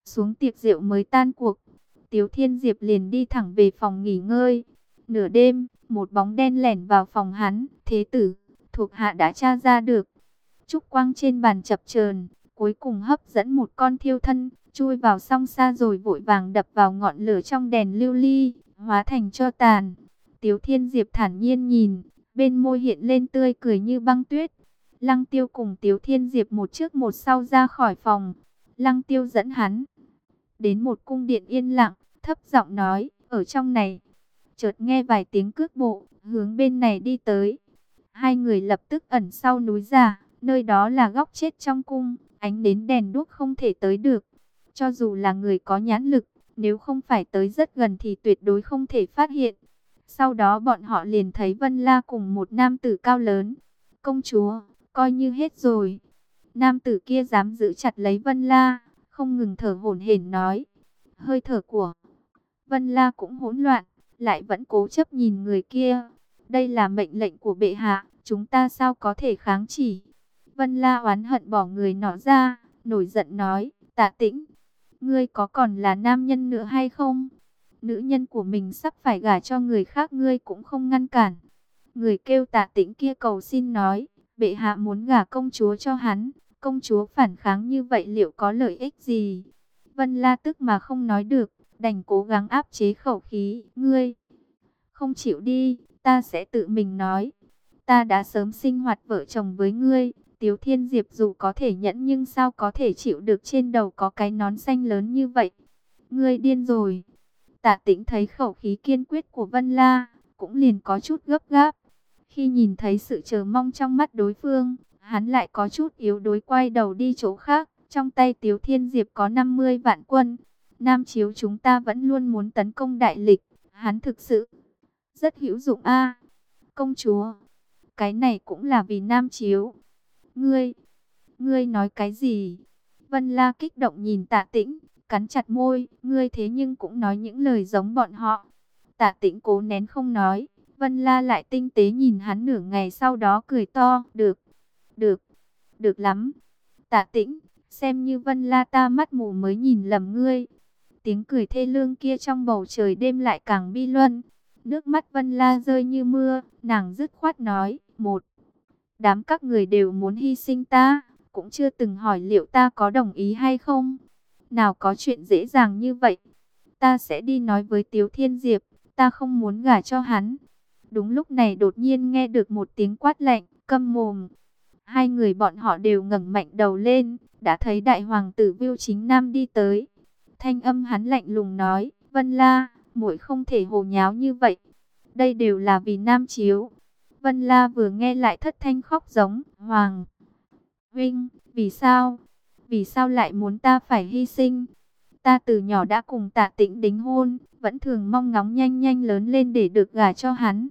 Xuống tiệc rượu mới tan cuộc, Tiếu Thiên Diệp liền đi thẳng về phòng nghỉ ngơi. Nửa đêm, một bóng đen lẻn vào phòng hắn. Thế tử, thuộc hạ đã tra ra được. Trúc quang trên bàn chập chờn, cuối cùng hấp dẫn một con thiêu thân, chui vào song sa rồi vội vàng đập vào ngọn lửa trong đèn lưu ly, hóa thành tro tàn. Tiếu Thiên Diệp thản nhiên nhìn, bên môi hiện lên tươi cười như băng tuyết. Lăng Tiêu cùng Tiếu Thiên Diệp một trước một sau ra khỏi phòng. Lăng Tiêu dẫn hắn đến một cung điện yên lặng, thấp giọng nói, ở trong này. Chợt nghe vài tiếng cước bộ, hướng bên này đi tới. Hai người lập tức ẩn sau núi giả, nơi đó là góc chết trong cung, ánh đến đèn đuốc không thể tới được. Cho dù là người có nhãn lực, nếu không phải tới rất gần thì tuyệt đối không thể phát hiện. Sau đó bọn họ liền thấy Vân La cùng một nam tử cao lớn. Công chúa, coi như hết rồi. Nam tử kia dám giữ chặt lấy Vân La, không ngừng thở hổn hển nói. Hơi thở của Vân La cũng hỗn loạn, lại vẫn cố chấp nhìn người kia. Đây là mệnh lệnh của bệ hạ, chúng ta sao có thể kháng chỉ. Vân La oán hận bỏ người nọ ra, nổi giận nói, Tạ Tĩnh, ngươi có còn là nam nhân nữa hay không? Nữ nhân của mình sắp phải gả cho người khác ngươi cũng không ngăn cản. Người kêu Tạ Tĩnh kia cầu xin nói, bệ hạ muốn gả công chúa cho hắn, công chúa phản kháng như vậy liệu có lợi ích gì? Vân La tức mà không nói được, đành cố gắng áp chế khẩu khí, ngươi không chịu đi, ta sẽ tự mình nói. Ta đã sớm sinh hoạt vợ chồng với ngươi. Tiếu Thiên Diệp dù có thể nhẫn nhưng sao có thể chịu được trên đầu có cái nón xanh lớn như vậy. Ngươi điên rồi. Tạ Tĩnh thấy khẩu khí kiên quyết của Vân La, cũng liền có chút gấp gáp. Khi nhìn thấy sự chờ mong trong mắt đối phương, hắn lại có chút yếu đuối quay đầu đi chỗ khác. Trong tay Tiếu Thiên Diệp có năm mươi vạn quân. Nam Chiếu chúng ta vẫn luôn muốn tấn công đại lịch. Hắn thực sự rất hữu dụng a. Công chúa, cái này cũng là vì Nam Chiếu. Ngươi, ngươi nói cái gì? Vân La kích động nhìn Tạ Tĩnh, cắn chặt môi, ngươi thế nhưng cũng nói những lời giống bọn họ. Tạ Tĩnh cố nén không nói, Vân La lại tinh tế nhìn hắn nửa ngày sau đó cười to, được, được, được lắm. Tạ Tĩnh, xem như Vân La ta mắt mù mới nhìn lầm ngươi. Tiếng cười thê lương kia trong bầu trời đêm lại càng bi luân. Nước mắt Vân La rơi như mưa, nàng dứt khoát nói, một, đám các người đều muốn hy sinh ta, cũng chưa từng hỏi liệu ta có đồng ý hay không. Nào có chuyện dễ dàng như vậy. Ta sẽ đi nói với Tiếu Thiên Diệp, ta không muốn gả cho hắn. Đúng lúc này đột nhiên nghe được một tiếng quát lạnh, câm mồm. Hai người bọn họ đều ngẩng mạnh đầu lên, đã thấy đại hoàng tử Viu Chính Nam đi tới. Thanh âm hắn lạnh lùng nói, Vân La, muội không thể hồ nháo như vậy. Đây đều là vì Nam Chiếu. Vân La vừa nghe lại thất thanh khóc giống, Hoàng huynh, vì sao? Vì sao lại muốn ta phải hy sinh? Ta từ nhỏ đã cùng Tạ Tĩnh đính hôn, vẫn thường mong ngóng nhanh nhanh lớn lên để được gả cho hắn.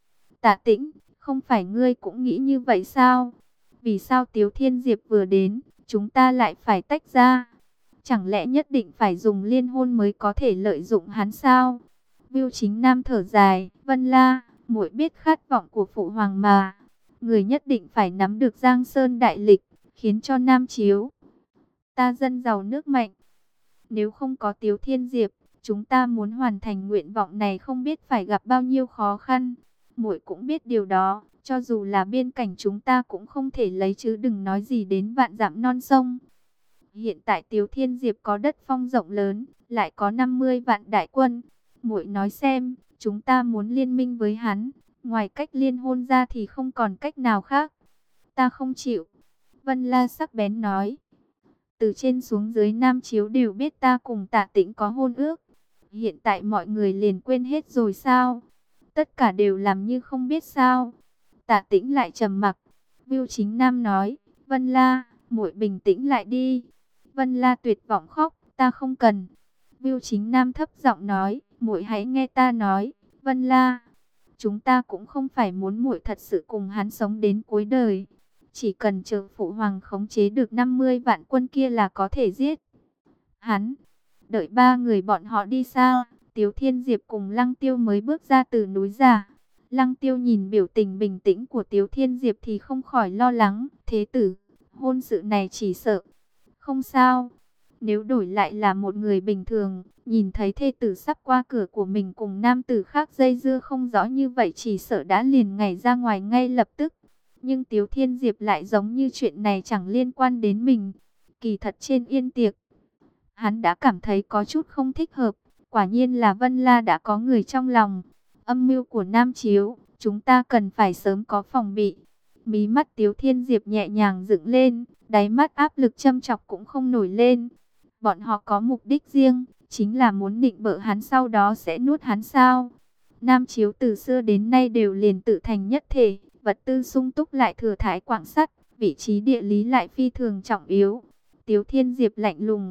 Tạ Tĩnh, không phải ngươi cũng nghĩ như vậy sao? Vì sao Tiếu Thiên Diệp vừa đến, chúng ta lại phải tách ra? Chẳng lẽ nhất định phải dùng liên hôn mới có thể lợi dụng hắn sao? Viu Chính Nam thở dài, Vân La, muội biết khát vọng của phụ hoàng mà. Người nhất định phải nắm được Giang Sơn đại lịch, khiến cho Nam Chiếu ta dân giàu nước mạnh. Nếu không có Tiếu Thiên Diệp, chúng ta muốn hoàn thành nguyện vọng này không biết phải gặp bao nhiêu khó khăn. Muội cũng biết điều đó, cho dù là biên cảnh chúng ta cũng không thể lấy chứ đừng nói gì đến vạn dặm non sông. Hiện tại Tiếu Thiên Diệp có đất phong rộng lớn, lại có năm mươi vạn đại quân. Muội nói xem, chúng ta muốn liên minh với hắn, ngoài cách liên hôn ra thì không còn cách nào khác. Ta không chịu. Vân La sắc bén nói. Từ trên xuống dưới Nam Chiếu đều biết ta cùng Tạ Tĩnh có hôn ước. Hiện tại mọi người liền quên hết rồi sao? Tất cả đều làm như không biết sao? Tạ Tĩnh lại trầm mặc. Viu Chính Nam nói, Vân La, muội bình tĩnh lại đi. Vân La tuyệt vọng khóc, ta không cần. Viu Chính Nam thấp giọng nói, muội hãy nghe ta nói, Vân La, chúng ta cũng không phải muốn muội thật sự cùng hắn sống đến cuối đời. Chỉ cần chờ phụ hoàng khống chế được năm mươi vạn quân kia là có thể giết hắn. Đợi ba người bọn họ đi xa, Tiếu Thiên Diệp cùng Lăng Tiêu mới bước ra từ núi giả. Lăng Tiêu nhìn biểu tình bình tĩnh của Tiếu Thiên Diệp thì không khỏi lo lắng. Thế tử, hôn sự này chỉ sợ không sao. Nếu đổi lại là một người bình thường, nhìn thấy thê tử sắp qua cửa của mình cùng nam tử khác dây dưa không rõ như vậy chỉ sợ đã liền nhảy ra ngoài ngay lập tức. Nhưng Tiếu Thiên Diệp lại giống như chuyện này chẳng liên quan đến mình. Kỳ thật trên yên tiệc, hắn đã cảm thấy có chút không thích hợp. Quả nhiên là Vân La đã có người trong lòng. Âm mưu của Nam Chiếu, chúng ta cần phải sớm có phòng bị. Mí mắt Tiếu Thiên Diệp nhẹ nhàng dựng lên, đáy mắt áp lực châm chọc cũng không nổi lên. Bọn họ có mục đích riêng, chính là muốn định bợ hắn sau đó sẽ nuốt hắn sao. Nam Chiếu từ xưa đến nay đều liền tự thành nhất thể, vật tư sung túc lại thừa thãi quảng sắt, vị trí địa lý lại phi thường trọng yếu. Tiếu Thiên Diệp lạnh lùng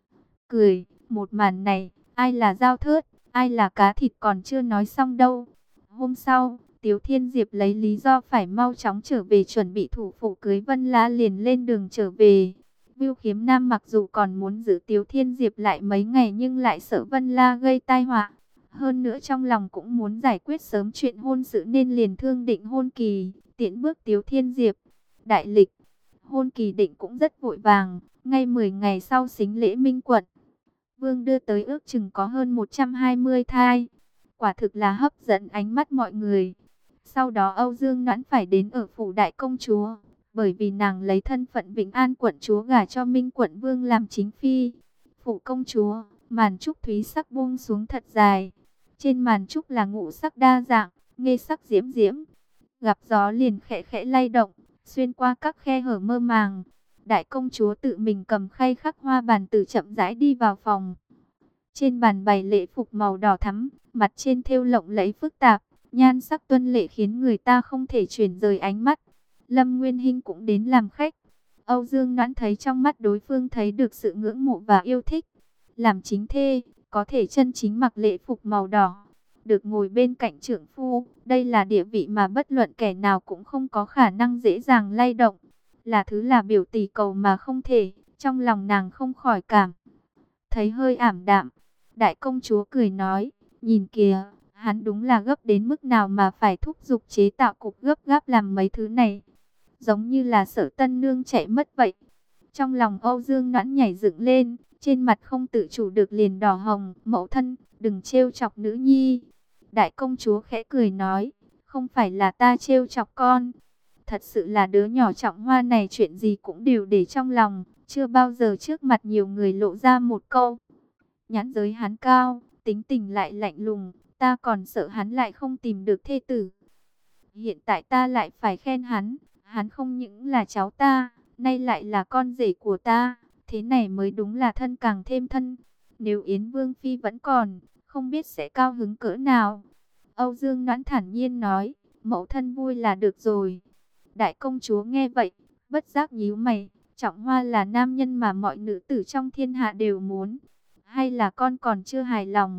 cười, một màn này, ai là Giao Thớt, ai là cá thịt còn chưa nói xong đâu. Hôm sau, Tiếu Thiên Diệp lấy lý do phải mau chóng trở về chuẩn bị thủ phụ cưới Vân La liền lên đường trở về. Bưu Khiếm Nam mặc dù còn muốn giữ Tiếu Thiên Diệp lại mấy ngày nhưng lại sợ Vân La gây tai họa. Hơn nữa trong lòng cũng muốn giải quyết sớm chuyện hôn sự nên liền thương định hôn kỳ, tiễn bước Tiếu Thiên Diệp. Đại lịch, hôn kỳ định cũng rất vội vàng, ngay mười ngày sau sính lễ minh quận. Vương đưa tới ước chừng có hơn một trăm hai mươi thai. Quả thực là hấp dẫn ánh mắt mọi người. Sau đó Âu Dương Noãn phải đến ở phủ đại công chúa, bởi vì nàng lấy thân phận Vĩnh An quận chúa gả cho Minh quận vương làm chính phi. Phủ công chúa, màn trúc thúy sắc buông xuống thật dài. Trên màn trúc là ngũ sắc đa dạng, nghe sắc diễm diễm. Gặp gió liền khẽ khẽ lay động, xuyên qua các khe hở mơ màng. Đại công chúa tự mình cầm khay khắc hoa bàn tử chậm rãi đi vào phòng. Trên bàn bày lễ phục màu đỏ thắm, mặt trên thêu lộng lẫy phức tạp, nhan sắc tuân lệ khiến người ta không thể chuyển rời ánh mắt. Lâm Nguyên Hinh cũng đến làm khách. Âu Dương Noãn thấy trong mắt đối phương thấy được sự ngưỡng mộ và yêu thích. Làm chính thê, có thể chân chính mặc lễ phục màu đỏ, được ngồi bên cạnh trượng phu, đây là địa vị mà bất luận kẻ nào cũng không có khả năng dễ dàng lay động. Là thứ là biểu tỷ cầu mà không thể, trong lòng nàng không khỏi cảm thấy hơi ảm đạm. Đại công chúa cười nói, nhìn kìa, hắn đúng là gấp đến mức nào mà phải thúc giục chế tạo cục gấp gáp làm mấy thứ này. Giống như là sợ tân nương chạy mất vậy. Trong lòng Âu Dương Noãn nhảy dựng lên, trên mặt không tự chủ được liền đỏ hồng. Mẫu thân, đừng trêu chọc nữ nhi. Đại công chúa khẽ cười nói, không phải là ta trêu chọc con. Thật sự là đứa nhỏ Trọng Hoa này chuyện gì cũng đều để trong lòng. Chưa bao giờ trước mặt nhiều người lộ ra một câu. Nhãn giới hắn cao, tính tình lại lạnh lùng. Ta còn sợ hắn lại không tìm được thê tử. Hiện tại ta lại phải khen hắn. Hắn không những là cháu ta, nay lại là con rể của ta. Thế này mới đúng là thân càng thêm thân. Nếu Yến Vương Phi vẫn còn, không biết sẽ cao hứng cỡ nào. Âu Dương Noãn thản nhiên nói, mẫu thân vui là được rồi. Đại công chúa nghe vậy, bất giác nhíu mày. Trọng Hoa là nam nhân mà mọi nữ tử trong thiên hạ đều muốn. Hay là con còn chưa hài lòng?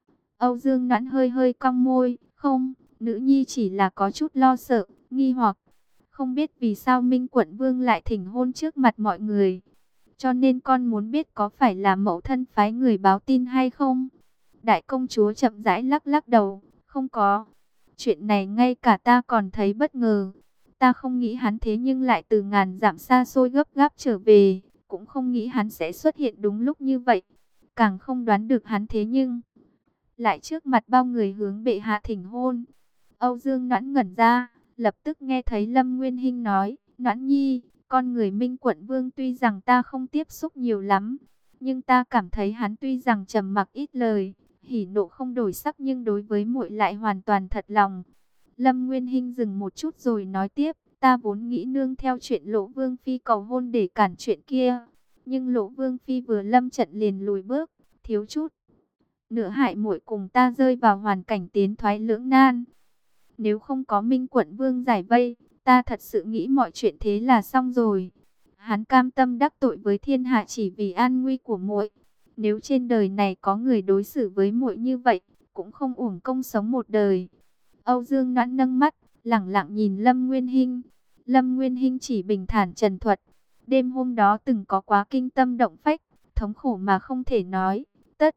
Âu Dương Noãn hơi hơi cong môi. Không, nữ nhi chỉ là có chút lo sợ, nghi hoặc. Không biết vì sao Minh quận vương lại thỉnh hôn trước mặt mọi người. Cho nên con muốn biết có phải là mẫu thân phái người báo tin hay không? Đại công chúa chậm rãi lắc lắc đầu. Không có. Chuyện này ngay cả ta còn thấy bất ngờ. Ta không nghĩ hắn thế nhưng lại từ ngàn dặm xa xôi gấp gáp trở về. Cũng không nghĩ hắn sẽ xuất hiện đúng lúc như vậy. Càng không đoán được hắn thế nhưng lại trước mặt bao người hướng bệ hạ thỉnh hôn. Âu Dương Noãn ngẩn ra, lập tức nghe thấy Lâm Nguyên Hinh nói, Noãn nhi, con người Minh quận vương tuy rằng ta không tiếp xúc nhiều lắm, nhưng ta cảm thấy hắn tuy rằng trầm mặc ít lời, hỉ nộ không đổi sắc nhưng đối với muội lại hoàn toàn thật lòng. Lâm Nguyên Hinh dừng một chút rồi nói tiếp, ta vốn nghĩ nương theo chuyện Lỗ Vương Phi cầu hôn để cản chuyện kia, nhưng Lỗ Vương Phi vừa lâm trận liền lùi bước, thiếu chút nữa hại muội cùng ta rơi vào hoàn cảnh tiến thoái lưỡng nan. Nếu không có Minh quận vương giải vây, ta thật sự nghĩ mọi chuyện thế là xong rồi. Hắn cam tâm đắc tội với thiên hạ chỉ vì an nguy của muội. Nếu trên đời này có người đối xử với muội như vậy, cũng không uổng công sống một đời. Âu Dương Noãn nâng mắt, lẳng lặng nhìn Lâm Nguyên Hinh. Lâm Nguyên Hinh chỉ bình thản trần thuật. Đêm hôm đó từng có quá kinh tâm động phách, thống khổ mà không thể nói. Tất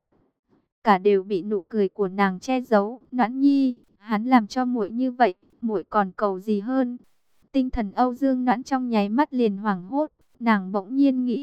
cả đều bị nụ cười của nàng che giấu. Noãn nhi, hắn làm cho muội như vậy, muội còn cầu gì hơn? Tinh thần Âu Dương Noãn trong nháy mắt liền hoảng hốt, nàng bỗng nhiên nghĩ,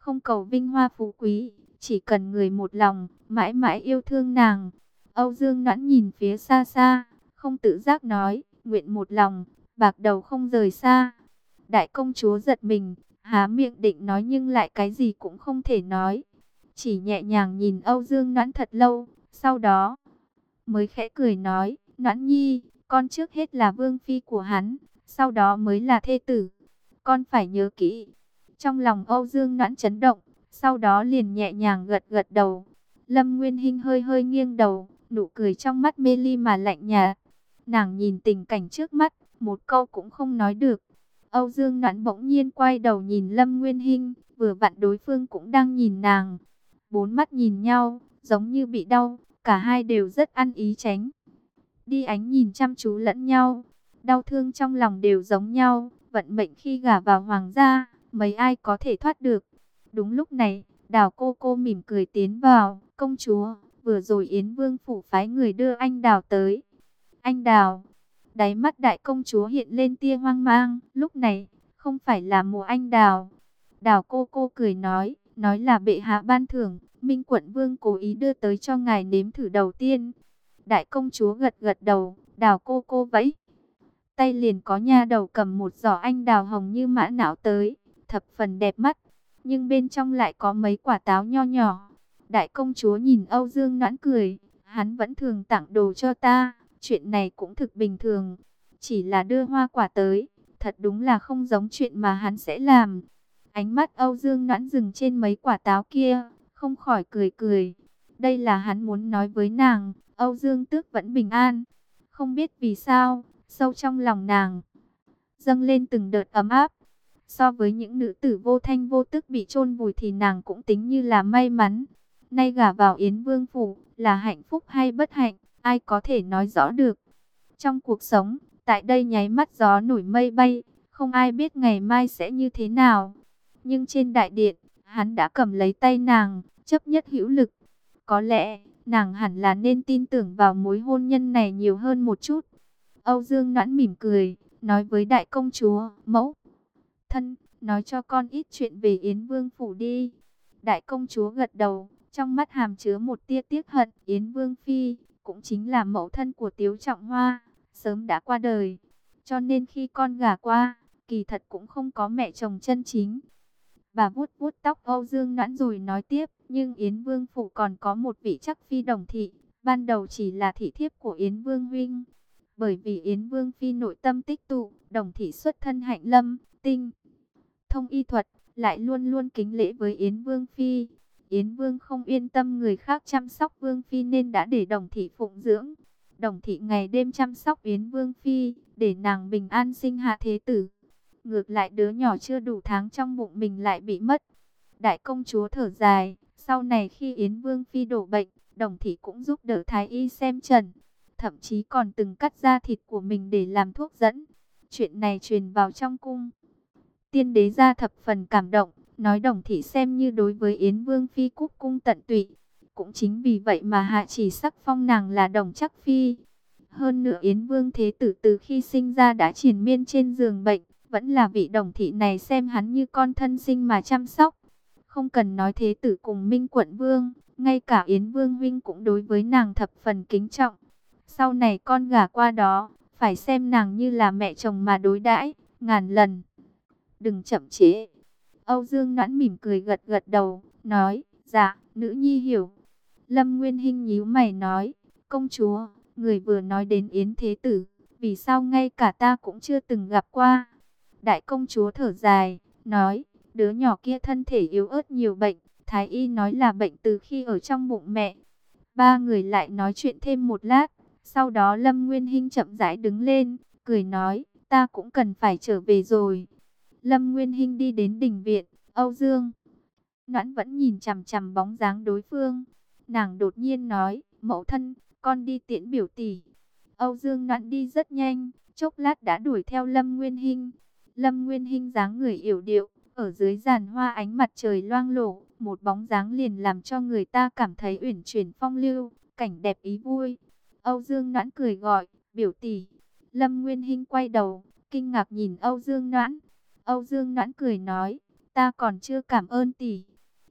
không cầu vinh hoa phú quý, chỉ cần người một lòng, mãi mãi yêu thương nàng. Âu Dương Noãn nhìn phía xa xa, không tự giác nói, nguyện một lòng, bạc đầu không rời xa. Đại công chúa giật mình, há miệng định nói nhưng lại cái gì cũng không thể nói. Chỉ nhẹ nhàng nhìn Âu Dương Noãn thật lâu, sau đó mới khẽ cười nói, Noãn nhi, con trước hết là vương phi của hắn, sau đó mới là thê tử. Con phải nhớ kỹ. Trong lòng Âu Dương Noãn chấn động, sau đó liền nhẹ nhàng gật gật đầu. Lâm Nguyên Hinh hơi hơi nghiêng đầu, nụ cười trong mắt mê ly mà lạnh nhạt. Nàng nhìn tình cảnh trước mắt, một câu cũng không nói được. Âu Dương Noãn bỗng nhiên quay đầu nhìn Lâm Nguyên Hinh, vừa vặn đối phương cũng đang nhìn nàng. Bốn mắt nhìn nhau, giống như bị đau, cả hai đều rất ăn ý tránh đi ánh nhìn chăm chú lẫn nhau. Đau thương trong lòng đều giống nhau, vận mệnh khi gả vào hoàng gia, mấy ai có thể thoát được. Đúng lúc này, Đào cô cô mỉm cười tiến vào, công chúa, vừa rồi Yến Vương phủ phái người đưa anh Đào tới. Anh Đào, đáy mắt đại công chúa hiện lên tia hoang mang, lúc này, không phải là mùa anh Đào. Đào cô cô cười nói, nói là bệ hạ ban thưởng, Minh Quận Vương cố ý đưa tới cho ngài nếm thử đầu tiên. Đại công chúa gật gật đầu, Đào cô cô vẫy tay liền có nha đầu cầm một giỏ anh đào hồng như mã não tới, thập phần đẹp mắt, nhưng bên trong lại có mấy quả táo nho nhỏ. Đại công chúa nhìn Âu Dương Noãn cười, hắn vẫn thường tặng đồ cho ta, chuyện này cũng thực bình thường, chỉ là đưa hoa quả tới, thật đúng là không giống chuyện mà hắn sẽ làm. Ánh mắt Âu Dương Noãn dừng trên mấy quả táo kia, không khỏi cười cười. Đây là hắn muốn nói với nàng, Âu Dương Tước vẫn bình an. Không biết vì sao, sâu trong lòng nàng dâng lên từng đợt ấm áp. So với những nữ tử vô thanh vô tức bị chôn vùi thì nàng cũng tính như là may mắn. Nay gả vào Yến Vương phủ là hạnh phúc hay bất hạnh, ai có thể nói rõ được. Trong cuộc sống, tại đây nháy mắt gió nổi mây bay, không ai biết ngày mai sẽ như thế nào. Nhưng trên đại điện, hắn đã cầm lấy tay nàng, chấp nhất hữu lực. Có lẽ, nàng hẳn là nên tin tưởng vào mối hôn nhân này nhiều hơn một chút. Âu Dương Noãn mỉm cười, nói với đại công chúa, mẫu thân, nói cho con ít chuyện về Yến Vương phủ đi. Đại công chúa gật đầu, trong mắt hàm chứa một tia tiếc hận. Yến Vương phi, cũng chính là mẫu thân của Tiếu Trọng Hoa, sớm đã qua đời. Cho nên khi con gả qua, kỳ thật cũng không có mẹ chồng chân chính. Bà vuốt vuốt tóc Âu Dương Noãn rồi nói tiếp, nhưng Yến Vương phủ còn có một vị chắc phi Đồng Thị, ban đầu chỉ là thị thiếp của Yến Vương huynh. Bởi vì Yến Vương phi nội tâm tích tụ, Đồng Thị xuất thân hạnh lâm, tinh thông y thuật, lại luôn luôn kính lễ với Yến Vương phi. Yến Vương không yên tâm người khác chăm sóc Vương phi nên đã để Đồng Thị phụng dưỡng. Đồng Thị ngày đêm chăm sóc Yến Vương phi, để nàng bình an sinh hạ thế tử. Ngược lại đứa nhỏ chưa đủ tháng trong bụng mình lại bị mất. Đại công chúa thở dài, sau này khi Yến Vương phi đổ bệnh, Đồng Thị cũng giúp đỡ thái y xem trần, thậm chí còn từng cắt da thịt của mình để làm thuốc dẫn. Chuyện này truyền vào trong cung. Tiên đế gia thập phần cảm động, nói Đồng Thị xem như đối với Yến Vương phi cúc cung tận tụy. Cũng chính vì vậy mà hạ chỉ sắc phong nàng là Đồng Chắc phi. Hơn nữa Yến Vương thế tử từ khi sinh ra đã triền miên trên giường bệnh, vẫn là vị Đồng Thị này xem hắn như con thân sinh mà chăm sóc. Không cần nói thế tử cùng Minh Quận Vương, ngay cả Yến Vương huynh cũng đối với nàng thập phần kính trọng. Sau này con gả qua đó, phải xem nàng như là mẹ chồng mà đối đãi, ngàn lần đừng chậm trễ. Âu Dương Noãn mỉm cười gật gật đầu, nói, dạ, nữ nhi hiểu. Lâm Nguyên Hinh nhíu mày nói, công chúa, người vừa nói đến Yến Thế Tử, vì sao ngay cả ta cũng chưa từng gặp qua. Đại công chúa thở dài, nói, đứa nhỏ kia thân thể yếu ớt nhiều bệnh, thái y nói là bệnh từ khi ở trong bụng mẹ. Ba người lại nói chuyện thêm một lát, sau đó Lâm Nguyên Hinh chậm rãi đứng lên, cười nói, ta cũng cần phải trở về rồi. Lâm Nguyên Hinh đi đến đình viện, Âu Dương Noãn vẫn nhìn chằm chằm bóng dáng đối phương. Nàng đột nhiên nói, mẫu thân, con đi tiễn biểu tỷ. Âu Dương Noãn đi rất nhanh, chốc lát đã đuổi theo Lâm Nguyên Hinh. Lâm Nguyên Hinh dáng người yểu điệu, ở dưới giàn hoa ánh mặt trời loang lổ, một bóng dáng liền làm cho người ta cảm thấy uyển chuyển phong lưu, cảnh đẹp ý vui. Âu Dương Noãn cười gọi, biểu tỷ. Lâm Nguyên Hinh quay đầu, kinh ngạc nhìn Âu Dương Noãn. Âu Dương Noãn cười nói, ta còn chưa cảm ơn tỷ.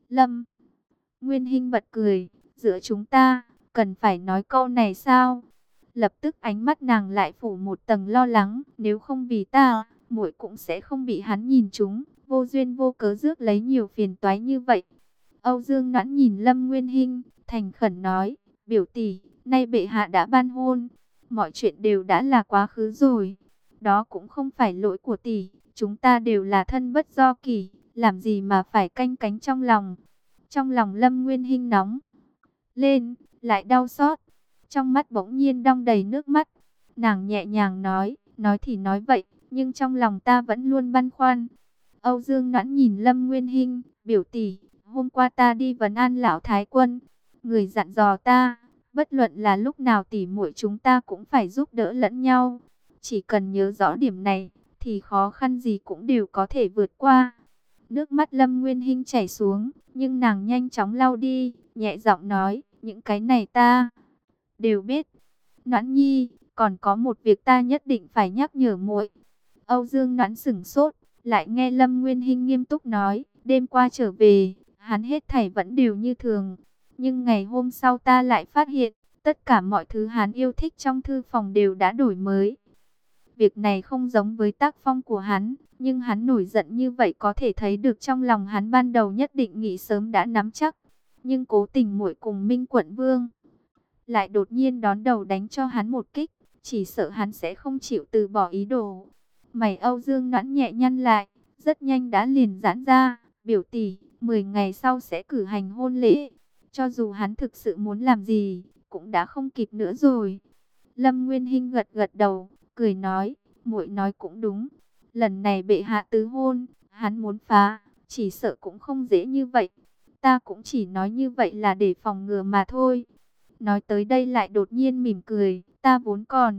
Lâm Nguyên Hinh bật cười, giữa chúng ta, cần phải nói câu này sao? Lập tức ánh mắt nàng lại phủ một tầng lo lắng, nếu không vì ta, muội cũng sẽ không bị hắn nhìn trúng, vô duyên vô cớ rước lấy nhiều phiền toái như vậy. Âu Dương Noãn nhìn Lâm Nguyên Hinh, thành khẩn nói, biểu tỷ, nay bệ hạ đã ban hôn, mọi chuyện đều đã là quá khứ rồi. Đó cũng không phải lỗi của tỷ, chúng ta đều là thân bất do kỷ, làm gì mà phải canh cánh trong lòng. Trong lòng Lâm Nguyên Hinh nóng lên, lại đau xót, trong mắt bỗng nhiên đong đầy nước mắt. Nàng nhẹ nhàng nói, nói thì nói vậy, nhưng trong lòng ta vẫn luôn băn khoăn. Âu Dương Noãn nhìn Lâm Nguyên Hinh, biểu tỷ, hôm qua ta đi vấn an lão thái quân, người dặn dò ta, bất luận là lúc nào tỷ muội chúng ta cũng phải giúp đỡ lẫn nhau. Chỉ cần nhớ rõ điểm này, thì khó khăn gì cũng đều có thể vượt qua. Nước mắt Lâm Nguyên Hinh chảy xuống, nhưng nàng nhanh chóng lau đi, nhẹ giọng nói, những cái này ta đều biết. Noãn nhi, còn có một việc ta nhất định phải nhắc nhở muội. Âu Dương Noãn sững sốt, lại nghe Lâm Nguyên Hinh nghiêm túc nói, đêm qua trở về, hắn hết thảy vẫn đều như thường. Nhưng ngày hôm sau ta lại phát hiện, tất cả mọi thứ hắn yêu thích trong thư phòng đều đã đổi mới. Việc này không giống với tác phong của hắn, nhưng hắn nổi giận như vậy có thể thấy được trong lòng hắn ban đầu nhất định nghĩ sớm đã nắm chắc. Nhưng cố tình muội cùng Minh Quận Vương lại đột nhiên đón đầu đánh cho hắn một kích, chỉ sợ hắn sẽ không chịu từ bỏ ý đồ. Mày Âu Dương Noãn nhẹ nhăn lại, rất nhanh đã liền giãn ra, biểu tỷ, mười ngày sau sẽ cử hành hôn lễ. Cho dù hắn thực sự muốn làm gì, cũng đã không kịp nữa rồi. Lâm Nguyên Hinh gật gật đầu, cười nói, muội nói cũng đúng. Lần này bệ hạ tứ hôn, hắn muốn phá, chỉ sợ cũng không dễ như vậy. Ta cũng chỉ nói như vậy là để phòng ngừa mà thôi. Nói tới đây lại đột nhiên mỉm cười, ta vốn còn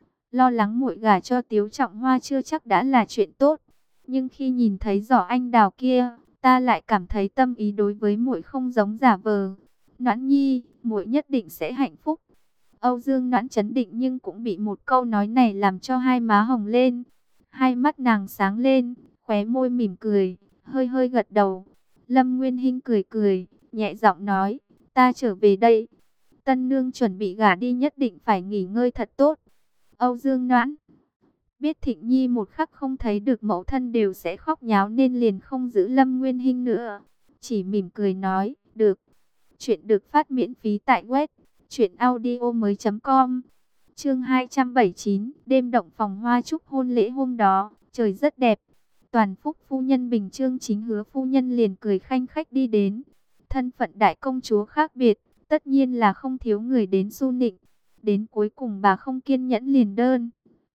lo lắng muội gả cho Tiếu Trọng Hoa chưa chắc đã là chuyện tốt. Nhưng khi nhìn thấy giỏ anh đào kia, ta lại cảm thấy tâm ý đối với muội không giống giả vờ. Noãn nhi, muội nhất định sẽ hạnh phúc. Âu Dương Noãn chấn định nhưng cũng bị một câu nói này làm cho hai má hồng lên. Hai mắt nàng sáng lên, khóe môi mỉm cười, hơi hơi gật đầu. Lâm Nguyên Hinh cười cười, nhẹ giọng nói, ta trở về đây. Tân nương chuẩn bị gả đi nhất định phải nghỉ ngơi thật tốt. Âu Dương Noãn biết Thịnh Nhi một khắc không thấy được mẫu thân đều sẽ khóc nháo nên liền không giữ Lâm Nguyên Hinh nữa. Chỉ mỉm cười nói, được. Chuyện được phát miễn phí tại web truyện audio mới chấm com. Chương hai trăm bảy mươi chín, đêm động phòng hoa chúc hôn lễ hôm đó, trời rất đẹp. Toàn Phúc phu nhân Bình Chương Chính Hứa phu nhân liền cười khanh khách đi đến. Thân phận đại công chúa khác biệt, tất nhiên là không thiếu người đến su nịnh. Đến cuối cùng bà không kiên nhẫn liền đơn